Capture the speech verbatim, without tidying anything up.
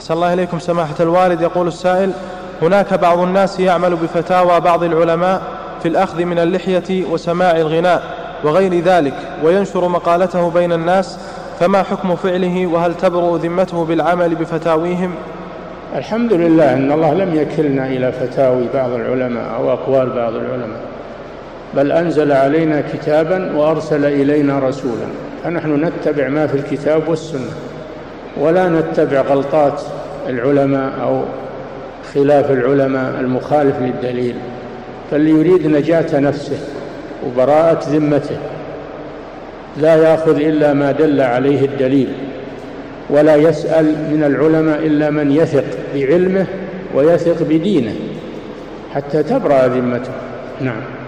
أحسن الله إليكم سماحة الوالد. يقول السائل: هناك بعض الناس يعمل بفتاوى بعض العلماء في الأخذ من اللحية وسماع الغناء وغير ذلك وينشر مقالته بين الناس، فما حكم فعله، وهل تبرؤ ذمته بالعمل بفتاويهم؟ الحمد لله أن الله لم يكلنا إلى فتاوي بعض العلماء أو أقوال بعض العلماء، بل أنزل علينا كتابا وأرسل إلينا رسولا، فنحن نتبع ما في الكتاب والسنة ولا نتبع غلطات العلماء أو خلاف العلماء المخالف للدليل. فاللي يريد نجاة نفسه وبراءة ذمته لا يأخذ إلا ما دل عليه الدليل، ولا يسأل من العلماء إلا من يثق بعلمه ويثق بدينه حتى تبرأ ذمته. نعم.